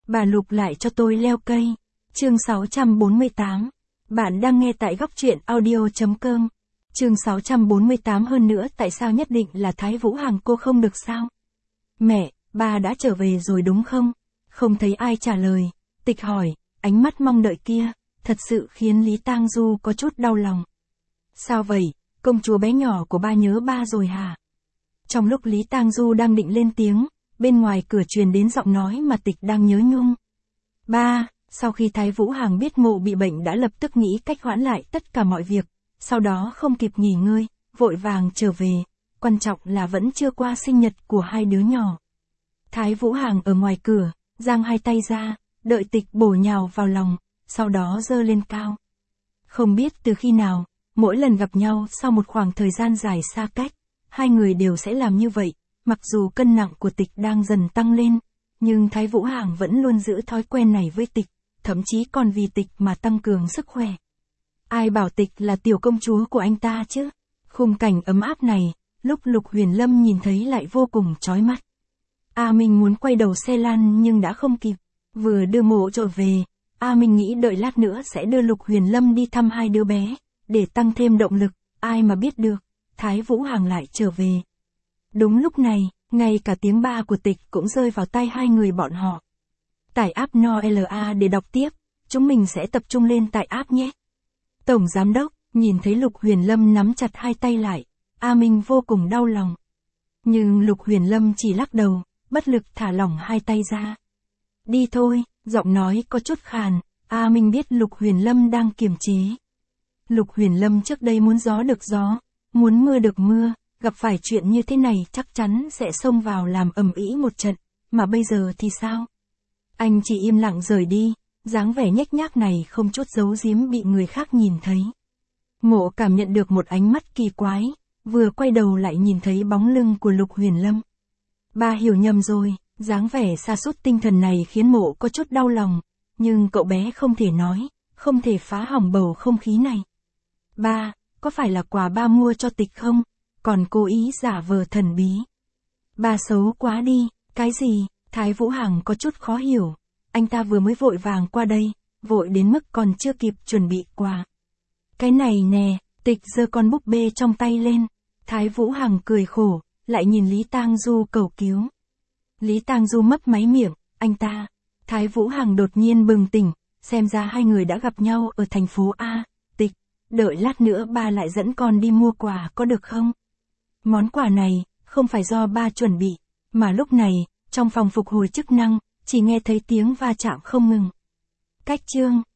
Bà Lục lại cho tôi leo cây. Chương 648. Bạn đang nghe tại góc truyện audio.com. Chương 648 hơn nữa tại sao nhất định là Thái Vũ Hằng cô không được sao? Mẹ, ba đã trở về rồi đúng không? Không thấy ai trả lời. Tịch hỏi, ánh mắt mong đợi kia, thật sự khiến Lý Tang Du có chút đau lòng. Sao vậy, công chúa bé nhỏ của ba nhớ ba rồi hả? Trong lúc Lý Tang Du đang định lên tiếng, bên ngoài cửa truyền đến giọng nói mà Tịch đang nhớ nhung. Ba, sau khi Thái Vũ Hằng biết Mộ bị bệnh đã lập tức nghĩ cách hoãn lại tất cả mọi việc, sau đó không kịp nghỉ ngơi, vội vàng trở về, quan trọng là vẫn chưa qua sinh nhật của hai đứa nhỏ. Thái Vũ Hằng ở ngoài cửa, giang hai tay ra, đợi Tịch bổ nhào vào lòng, sau đó giơ lên cao. Không biết từ khi nào, mỗi lần gặp nhau sau một khoảng thời gian dài xa cách, hai người đều sẽ làm như vậy, mặc dù cân nặng của Tịch đang dần tăng lên, nhưng Thái Vũ Hằng vẫn luôn giữ thói quen này với Tịch, thậm chí còn vì Tịch mà tăng cường sức khỏe. Ai bảo Tịch là tiểu công chúa của anh ta chứ? Khung cảnh ấm áp này, lúc Lục Huyền Lâm nhìn thấy lại vô cùng chói mắt. A Minh muốn quay đầu xe lăn nhưng đã không kịp, vừa đưa Mộ trở về, A Minh nghĩ đợi lát nữa sẽ đưa Lục Huyền Lâm đi thăm hai đứa bé, để tăng thêm động lực, ai mà biết được, Thái Vũ Hằng lại trở về. Đúng lúc này, ngay cả tiếng ba của Tịch cũng rơi vào tai hai người bọn họ. Tải app NOLA để đọc tiếp, chúng mình sẽ tập trung lên tải app nhé. Tổng Giám Đốc, nhìn thấy Lục Huyền Lâm nắm chặt hai tay lại, A Minh vô cùng đau lòng. Nhưng Lục Huyền Lâm chỉ lắc đầu, bất lực thả lỏng hai tay ra. Đi thôi, giọng nói có chút khàn, A Minh biết Lục Huyền Lâm đang kiềm chế. Lục Huyền Lâm trước đây muốn gió được gió, muốn mưa được mưa, gặp phải chuyện như thế này chắc chắn sẽ xông vào làm ầm ĩ một trận, mà bây giờ thì sao? Anh chỉ im lặng rời đi, dáng vẻ nhếch nhác này không chút giấu giếm bị người khác nhìn thấy. Mộ cảm nhận được một ánh mắt kỳ quái, vừa quay đầu lại nhìn thấy bóng lưng của Lục Huyền Lâm. Ba hiểu nhầm rồi, dáng vẻ sa sút tinh thần này khiến Mộ có chút đau lòng, nhưng cậu bé không thể nói, không thể phá hỏng bầu không khí này. Ba, có phải là quà ba mua cho Tịch không? Còn cố ý giả vờ thần bí. Ba xấu quá đi, cái gì? Thái Vũ Hằng có chút khó hiểu. Anh ta vừa mới vội vàng qua đây, vội đến mức còn chưa kịp chuẩn bị quà. Cái này nè, Tịch giơ con búp bê trong tay lên. Thái Vũ Hằng cười khổ, lại nhìn Lý Tang Du cầu cứu. Lý Tang Du mấp máy miệng, anh ta. Thái Vũ Hằng đột nhiên bừng tỉnh, xem ra hai người đã gặp nhau ở thành phố A. Tịch, đợi lát nữa ba lại dẫn con đi mua quà có được không? Món quà này, không phải do ba chuẩn bị, mà lúc này, trong phòng phục hồi chức năng, chỉ nghe thấy tiếng va chạm không ngừng. Cách chương